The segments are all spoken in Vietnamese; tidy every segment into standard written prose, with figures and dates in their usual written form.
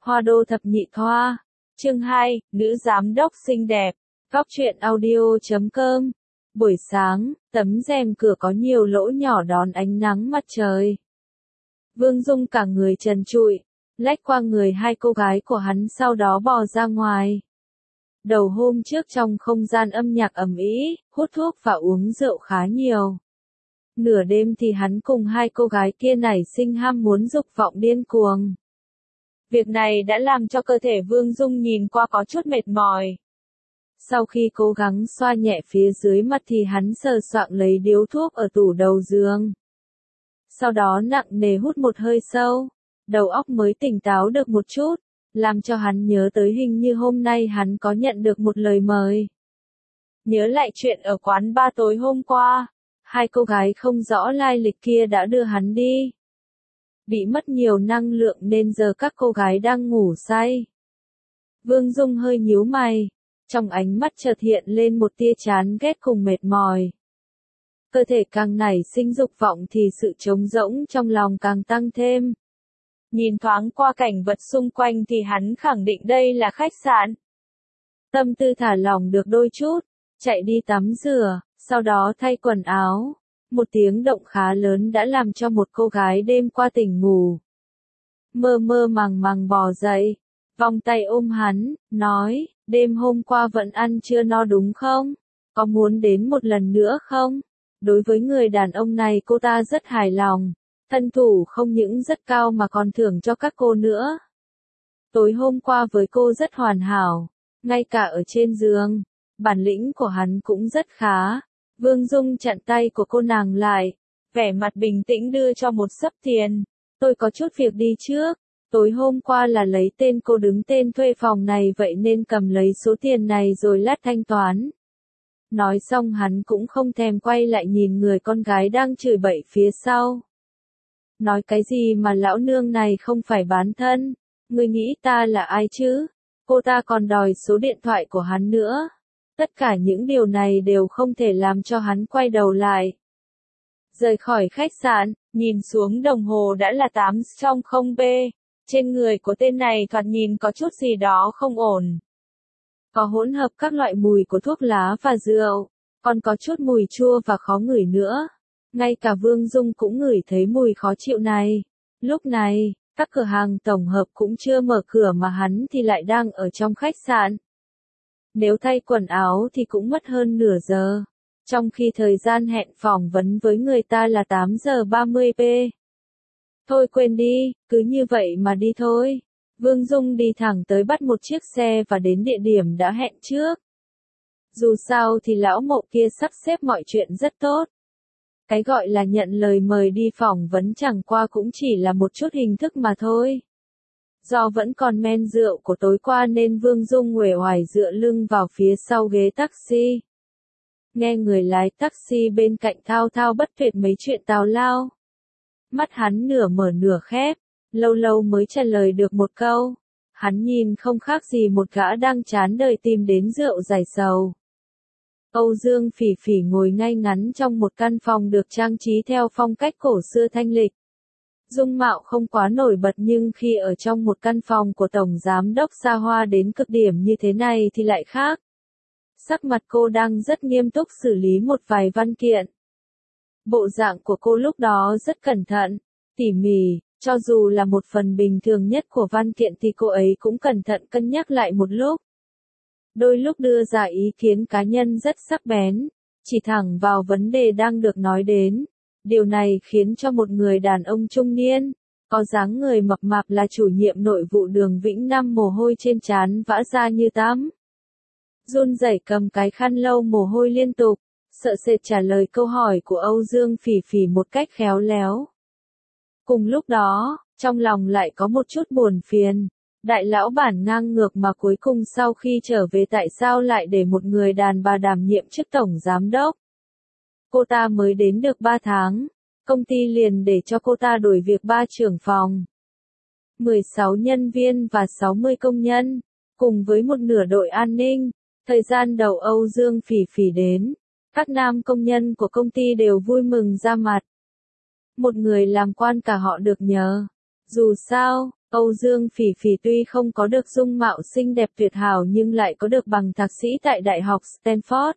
Hoa đô thập nhị thoa. Chương 2, nữ giám đốc xinh đẹp. Góc truyện audio.com. Buổi sáng, tấm rèm cửa có nhiều lỗ nhỏ đón ánh nắng mặt trời. Vương Dung cả người trần trụi, lách qua người hai cô gái của hắn sau đó bò ra ngoài. Đầu hôm trước trong không gian âm nhạc ầm ĩ, hút thuốc và uống rượu khá nhiều. Nửa đêm thì hắn cùng hai cô gái kia nảy sinh ham muốn dục vọng điên cuồng. Việc này đã làm cho cơ thể Vương Dung nhìn qua có chút mệt mỏi. Sau khi cố gắng xoa nhẹ phía dưới mặt thì hắn sờ soạng lấy điếu thuốc ở tủ đầu giường. Sau đó nặng nề hút một hơi sâu, đầu óc mới tỉnh táo được một chút, làm cho hắn nhớ tới hình như hôm nay hắn có nhận được một lời mời. Nhớ lại chuyện ở quán bar tối hôm qua, hai cô gái không rõ lai lịch kia đã đưa hắn đi. Bị mất nhiều năng lượng nên giờ các cô gái đang ngủ say. Vương Dung hơi nhíu mày, trong ánh mắt chợt hiện lên một tia chán ghét cùng mệt mỏi. Cơ thể càng nảy sinh dục vọng thì sự trống rỗng trong lòng càng tăng thêm. Nhìn thoáng qua cảnh vật xung quanh thì hắn khẳng định đây là khách sạn. Tâm tư thả lỏng được đôi chút, chạy đi tắm rửa, sau đó thay quần áo. Một tiếng động khá lớn đã làm cho một cô gái đêm qua tỉnh ngủ. Mơ mơ màng màng bò dậy, vòng tay ôm hắn, nói, đêm hôm qua vẫn ăn chưa no đúng không? Có muốn đến một lần nữa không? Đối với người đàn ông này cô ta rất hài lòng, thân thủ không những rất cao mà còn thưởng cho các cô nữa. Tối hôm qua với cô rất hoàn hảo, ngay cả ở trên giường, bản lĩnh của hắn cũng rất khá. Vương Dung chặn tay của cô nàng lại, vẻ mặt bình tĩnh đưa cho một xấp tiền. Tôi có chút việc đi trước, tối hôm qua là lấy tên cô đứng tên thuê phòng này vậy nên cầm lấy số tiền này rồi lát thanh toán. Nói xong hắn cũng không thèm quay lại nhìn người con gái đang chửi bậy phía sau. Nói cái gì mà lão nương này không phải bán thân, người nghĩ ta là ai chứ? Cô ta còn đòi số điện thoại của hắn nữa. Tất cả những điều này đều không thể làm cho hắn quay đầu lại. Rời khỏi khách sạn, nhìn xuống đồng hồ đã là 8:00 Trên người của tên này thoạt nhìn có chút gì đó không ổn. Có hỗn hợp các loại mùi của thuốc lá và rượu, còn có chút mùi chua và khó ngửi nữa. Ngay cả Vương Dung cũng ngửi thấy mùi khó chịu này. Lúc này, các cửa hàng tổng hợp cũng chưa mở cửa mà hắn thì lại đang ở trong khách sạn. Nếu thay quần áo thì cũng mất hơn nửa giờ, trong khi thời gian hẹn phỏng vấn với người ta là 8:30. Thôi quên đi, cứ như vậy mà đi thôi. Vương Dung đi thẳng tới bắt một chiếc xe và đến địa điểm đã hẹn trước. Dù sao thì lão mộ kia sắp xếp mọi chuyện rất tốt. Cái gọi là nhận lời mời đi phỏng vấn chẳng qua cũng chỉ là một chút hình thức mà thôi. Do vẫn còn men rượu của tối qua nên Vương Dung uể oải dựa lưng vào phía sau ghế taxi. Nghe người lái taxi bên cạnh thao thao bất tuyệt mấy chuyện tào lao. Mắt hắn nửa mở nửa khép, lâu lâu mới trả lời được một câu. Hắn nhìn không khác gì một gã đang chán đời tìm đến rượu giải sầu. Âu Dương Phỉ Phỉ ngồi ngay ngắn trong một căn phòng được trang trí theo phong cách cổ xưa thanh lịch. Dung mạo không quá nổi bật nhưng khi ở trong một căn phòng của tổng giám đốc xa hoa đến cực điểm như thế này thì lại khác. Sắc mặt cô đang rất nghiêm túc xử lý một vài văn kiện. Bộ dạng của cô lúc đó rất cẩn thận, tỉ mỉ, cho dù là một phần bình thường nhất của văn kiện thì cô ấy cũng cẩn thận cân nhắc lại một lúc. Đôi lúc đưa ra ý kiến cá nhân rất sắc bén, chỉ thẳng vào vấn đề đang được nói đến. Điều này khiến cho một người đàn ông trung niên, có dáng người mập mạp là chủ nhiệm nội vụ Đường Vĩnh Năm mồ hôi trên trán vã ra như tắm. Run rẩy cầm cái khăn lau mồ hôi liên tục, sợ sệt trả lời câu hỏi của Âu Dương Phỉ Phỉ một cách khéo léo. Cùng lúc đó, trong lòng lại có một chút buồn phiền. Đại lão bản ngang ngược mà cuối cùng sau khi trở về tại sao lại để một người đàn bà đảm nhiệm chức tổng giám đốc. Cô ta mới đến được 3 tháng, công ty liền để cho cô ta đổi việc 3 trưởng phòng. 16 nhân viên và 60 công nhân, cùng với một nửa đội an ninh. Thời gian đầu Âu Dương Phỉ Phỉ đến, các nam công nhân của công ty đều vui mừng ra mặt. Một người làm quan cả họ được nhờ. Dù sao, Âu Dương Phỉ Phỉ tuy không có được dung mạo xinh đẹp tuyệt hảo nhưng lại có được bằng thạc sĩ tại Đại học Stanford,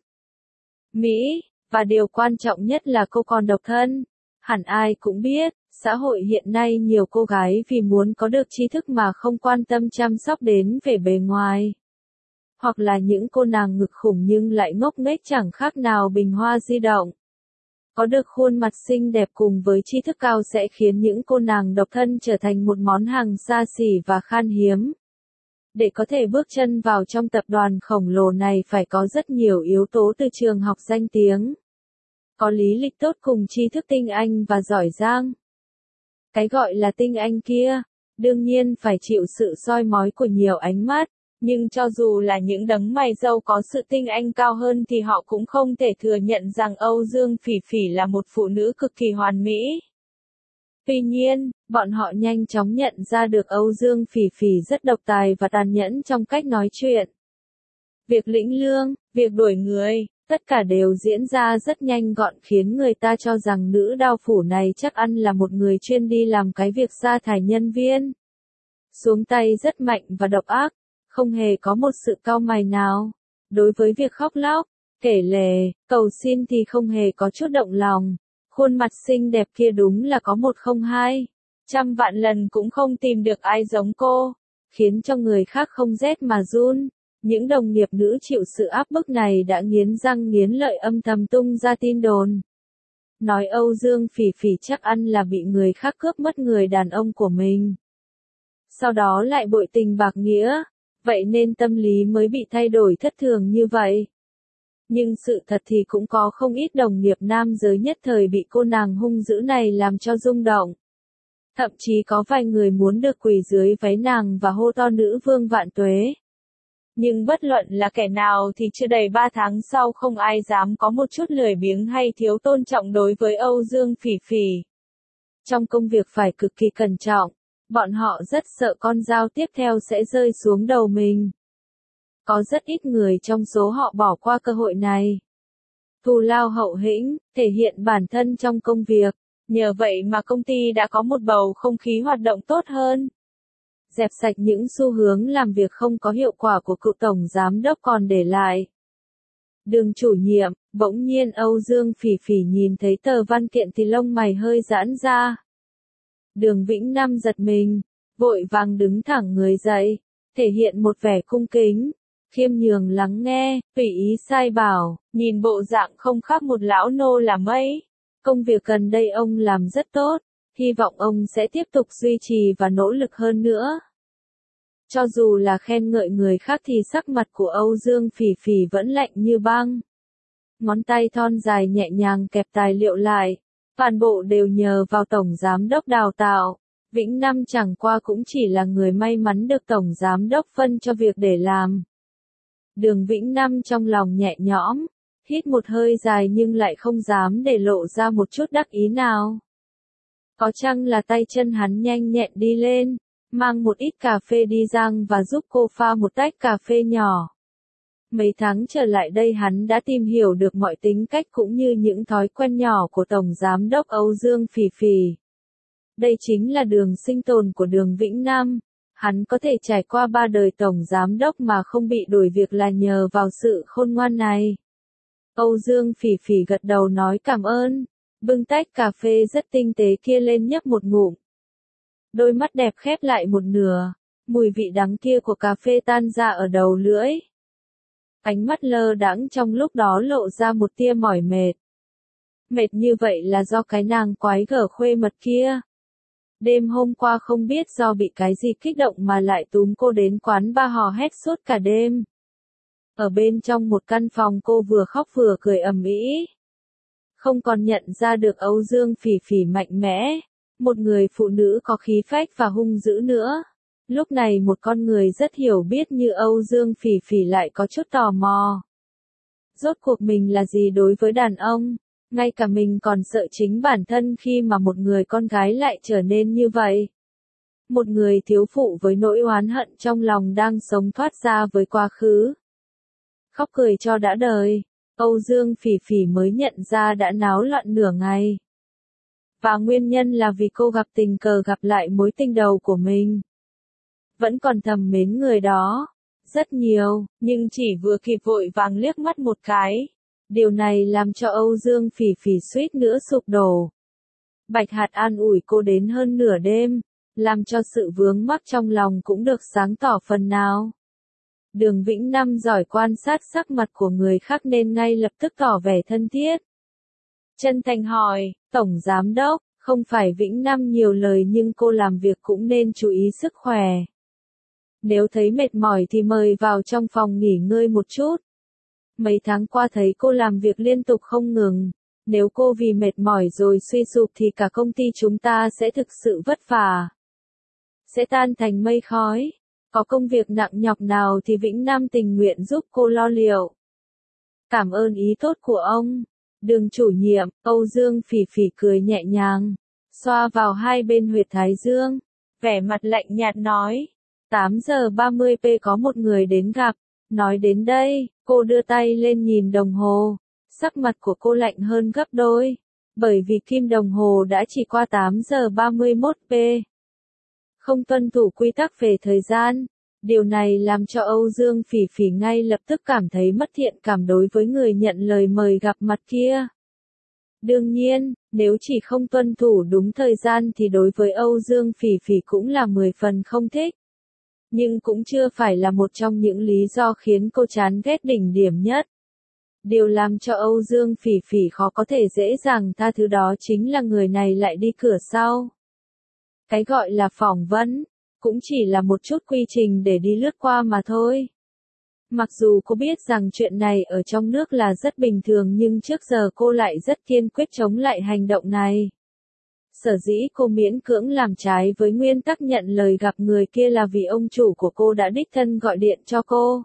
Mỹ, và điều quan trọng nhất là cô còn độc thân. Hẳn ai cũng biết, xã hội hiện nay nhiều cô gái vì muốn có được tri thức mà không quan tâm chăm sóc đến vẻ bề ngoài. Hoặc là những cô nàng ngực khủng nhưng lại ngốc nghếch chẳng khác nào bình hoa di động. Có được khuôn mặt xinh đẹp cùng với tri thức cao sẽ khiến những cô nàng độc thân trở thành một món hàng xa xỉ và khan hiếm. Để có thể bước chân vào trong tập đoàn khổng lồ này phải có rất nhiều yếu tố từ trường học danh tiếng. Có lý lịch tốt cùng tri thức tinh anh và giỏi giang. Cái gọi là tinh anh kia, đương nhiên phải chịu sự soi mói của nhiều ánh mắt. Nhưng cho dù là những đấng mày râu có sự tinh anh cao hơn thì họ cũng không thể thừa nhận rằng Âu Dương Phỉ Phỉ là một phụ nữ cực kỳ hoàn mỹ. Tuy nhiên, bọn họ nhanh chóng nhận ra được Âu Dương Phỉ Phỉ rất độc tài và tàn nhẫn trong cách nói chuyện. Việc lĩnh lương, việc đuổi người, tất cả đều diễn ra rất nhanh gọn khiến người ta cho rằng nữ đao phủ này chắc ăn là một người chuyên đi làm cái việc sa thải nhân viên. Xuống tay rất mạnh và độc ác. Không hề có một sự cau mày nào. Đối với việc khóc lóc, kể lể, cầu xin thì không hề có chút động lòng. Khuôn mặt xinh đẹp kia đúng là có 102. Trăm vạn lần cũng không tìm được ai giống cô. Khiến cho người khác không rét mà run. Những đồng nghiệp nữ chịu sự áp bức này đã nghiến răng nghiến lợi âm thầm tung ra tin đồn. Nói Âu Dương Phỉ Phỉ chắc ăn là bị người khác cướp mất người đàn ông của mình. Sau đó lại bội tình bạc nghĩa. Vậy nên tâm lý mới bị thay đổi thất thường như vậy. Nhưng sự thật thì cũng có không ít đồng nghiệp nam giới nhất thời bị cô nàng hung dữ này làm cho rung động. Thậm chí có vài người muốn được quỳ dưới váy nàng và hô to nữ vương vạn tuế. Nhưng bất luận là kẻ nào thì chưa đầy 3 tháng sau không ai dám có một chút lười biếng hay thiếu tôn trọng đối với Âu Dương Phỉ Phỉ. Trong công việc phải cực kỳ cẩn trọng. Bọn họ rất sợ con dao tiếp theo sẽ rơi xuống đầu mình. Có rất ít người trong số họ bỏ qua cơ hội này. Thù lao hậu hĩnh, thể hiện bản thân trong công việc. Nhờ vậy mà công ty đã có một bầu không khí hoạt động tốt hơn. Dẹp sạch những xu hướng làm việc không có hiệu quả của cựu tổng giám đốc còn để lại. Đường chủ nhiệm, bỗng nhiên Âu Dương Phỉ Phỉ nhìn thấy tờ văn kiện thì lông mày hơi giãn ra. Đường Vĩnh Nam giật mình, vội vàng đứng thẳng người dậy, thể hiện một vẻ cung kính, khiêm nhường lắng nghe, tùy ý sai bảo, nhìn bộ dạng không khác một lão nô là mấy. Công việc gần đây ông làm rất tốt, hy vọng ông sẽ tiếp tục duy trì và nỗ lực hơn nữa. Cho dù là khen ngợi người khác thì sắc mặt của Âu Dương Phỉ Phỉ vẫn lạnh như băng. Ngón tay thon dài nhẹ nhàng kẹp tài liệu lại. Toàn bộ đều nhờ vào Tổng Giám đốc đào tạo. Vĩnh Nam chẳng qua cũng chỉ là người may mắn được Tổng Giám đốc phân cho việc để làm. Đường Vĩnh Nam trong lòng nhẹ nhõm, hít một hơi dài nhưng lại không dám để lộ ra một chút đắc ý nào. Có chăng là tay chân hắn nhanh nhẹn đi lên, mang một ít cà phê đi rang và giúp cô pha một tách cà phê nhỏ. Mấy tháng trở lại đây hắn đã tìm hiểu được mọi tính cách cũng như những thói quen nhỏ của Tổng Giám đốc Âu Dương Phỉ Phỉ. Đây chính là đường sinh tồn của đường Vĩnh Nam. Hắn có thể trải qua 3 đời Tổng Giám đốc mà không bị đuổi việc là nhờ vào sự khôn ngoan này. Âu Dương Phỉ Phỉ gật đầu nói cảm ơn, bưng tách cà phê rất tinh tế kia lên nhấp một ngụm. Đôi mắt đẹp khép lại một nửa, mùi vị đắng kia của cà phê tan ra ở đầu lưỡi. Ánh mắt lơ đãng trong lúc đó lộ ra một tia mỏi mệt. Mệt như vậy là do cái nàng quái gở khuê mật kia. Đêm hôm qua không biết do bị cái gì kích động mà lại túm cô đến quán ba hò hét suốt cả đêm. Ở bên trong một căn phòng cô vừa khóc vừa cười ầm ĩ. Không còn nhận ra được Âu Dương Phỉ Phỉ mạnh mẽ, một người phụ nữ có khí phách và hung dữ nữa. Lúc này một con người rất hiểu biết như Âu Dương Phỉ Phỉ lại có chút tò mò. Rốt cuộc mình là gì đối với đàn ông? Ngay cả mình còn sợ chính bản thân khi mà một người con gái lại trở nên như vậy. Một người thiếu phụ với nỗi oán hận trong lòng đang sống thoát ra với quá khứ. Khóc cười cho đã đời, Âu Dương Phỉ Phỉ mới nhận ra đã náo loạn nửa ngày. Và nguyên nhân là vì cô gặp tình cờ gặp lại mối tình đầu của mình. vẫn còn thầm mến người đó. Rất nhiều, nhưng chỉ vừa kịp vội vàng liếc mắt một cái. Điều này làm cho Âu Dương Phỉ Phỉ suýt nữa sụp đổ. Bạch Hạt an ủi cô đến hơn nửa đêm, làm cho sự vướng mắc trong lòng cũng được sáng tỏ phần nào. Đường Vĩnh Năm giỏi quan sát sắc mặt của người khác nên ngay lập tức tỏ vẻ thân thiết. Chân thành hỏi, Tổng Giám Đốc, không phải Vĩnh Năm nhiều lời nhưng cô làm việc cũng nên chú ý sức khỏe. Nếu thấy mệt mỏi thì mời vào trong phòng nghỉ ngơi một chút. Mấy tháng qua thấy cô làm việc liên tục không ngừng. Nếu cô vì mệt mỏi rồi suy sụp thì cả công ty chúng ta sẽ thực sự vất vả. Sẽ tan thành mây khói. Có công việc nặng nhọc nào thì Vĩnh Nam tình nguyện giúp cô lo liệu. Cảm ơn ý tốt của ông. Đường chủ nhiệm, Âu Dương Phỉ Phỉ cười nhẹ nhàng, xoa vào hai bên huyệt thái dương, vẻ mặt lạnh nhạt nói. 8 giờ 30 p có một người đến gặp. Nói đến đây, cô đưa tay lên nhìn đồng hồ. Sắc mặt của cô lạnh hơn gấp đôi, bởi vì kim đồng hồ đã chỉ qua 8 giờ 31 p. Không tuân thủ quy tắc về thời gian. Điều này làm cho Âu Dương Phỉ Phỉ ngay lập tức cảm thấy mất thiện cảm đối với người nhận lời mời gặp mặt kia. Đương nhiên, nếu chỉ không tuân thủ đúng thời gian thì đối với Âu Dương Phỉ Phỉ cũng là 10 phần không thích. Nhưng cũng chưa phải là một trong những lý do khiến cô chán ghét đỉnh điểm nhất. Điều làm cho Âu Dương Phỉ Phỉ khó có thể dễ dàng tha thứ đó chính là người này lại đi cửa sau. Cái gọi là phỏng vấn, cũng chỉ là một chút quy trình để đi lướt qua mà thôi. Mặc dù cô biết rằng chuyện này ở trong nước là rất bình thường nhưng trước giờ cô lại rất kiên quyết chống lại hành động này. Sở dĩ cô miễn cưỡng làm trái với nguyên tắc nhận lời gặp người kia là vì ông chủ của cô đã đích thân gọi điện cho cô.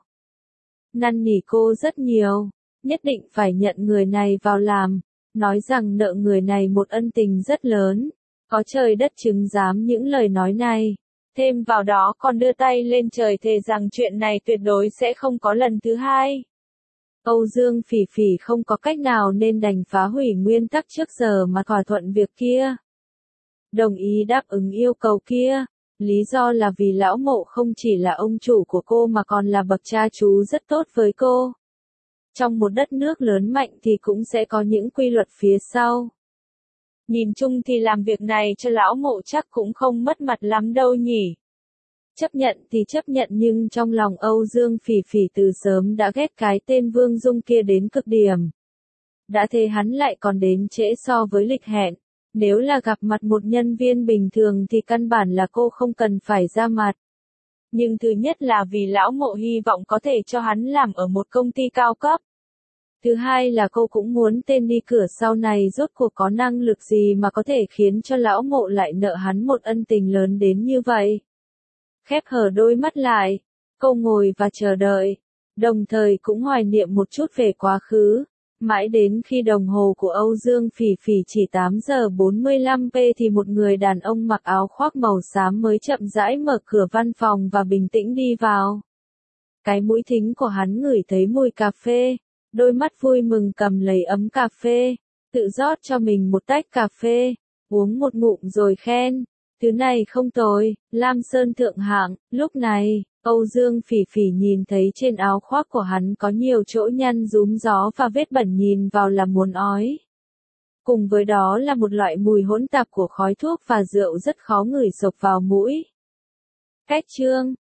Năn nỉ cô rất nhiều, nhất định phải nhận người này vào làm, nói rằng nợ người này một ân tình rất lớn, có trời đất chứng giám những lời nói này. Thêm vào đó còn đưa tay lên trời thề rằng chuyện này tuyệt đối sẽ không có lần thứ hai. Âu Dương Phỉ Phỉ không có cách nào nên đành phá hủy nguyên tắc trước giờ mà thỏa thuận việc kia. Đồng ý đáp ứng yêu cầu kia, lý do là vì lão Mộ không chỉ là ông chủ của cô mà còn là bậc cha chú rất tốt với cô. Trong một đất nước lớn mạnh thì cũng sẽ có những quy luật phía sau. Nhìn chung thì làm việc này cho lão Mộ chắc cũng không mất mặt lắm đâu nhỉ. Chấp nhận thì chấp nhận nhưng trong lòng Âu Dương Phỉ Phỉ từ sớm đã ghét cái tên Vương Dung kia đến cực điểm. Đã thế hắn lại còn đến trễ so với lịch hẹn. Nếu là gặp mặt một nhân viên bình thường thì căn bản là cô không cần phải ra mặt. Nhưng thứ nhất là vì lão Mộ hy vọng có thể cho hắn làm ở một công ty cao cấp. Thứ hai là cô cũng muốn tên đi cửa sau này rốt cuộc có năng lực gì mà có thể khiến cho lão Mộ lại nợ hắn một ân tình lớn đến như vậy. Khép hờ đôi mắt lại, cô ngồi và chờ đợi, đồng thời cũng hoài niệm một chút về quá khứ. Mãi đến khi đồng hồ của Âu Dương Phỉ Phỉ chỉ 8 giờ 45 p thì một người đàn ông mặc áo khoác màu xám mới chậm rãi mở cửa văn phòng và bình tĩnh đi vào. Cái mũi thính của hắn ngửi thấy mùi cà phê, đôi mắt vui mừng cầm lấy ấm cà phê, tự rót cho mình một tách cà phê, uống một ngụm rồi khen. Thứ này không tồi, Lam Sơn thượng hạng. Lúc này, Âu Dương Phỉ Phỉ nhìn thấy trên áo khoác của hắn có nhiều chỗ nhăn rúm gió và vết bẩn nhìn vào là muốn ói. Cùng với đó là một loại mùi hỗn tạp của khói thuốc và rượu rất khó ngửi xộc vào mũi. Cách chương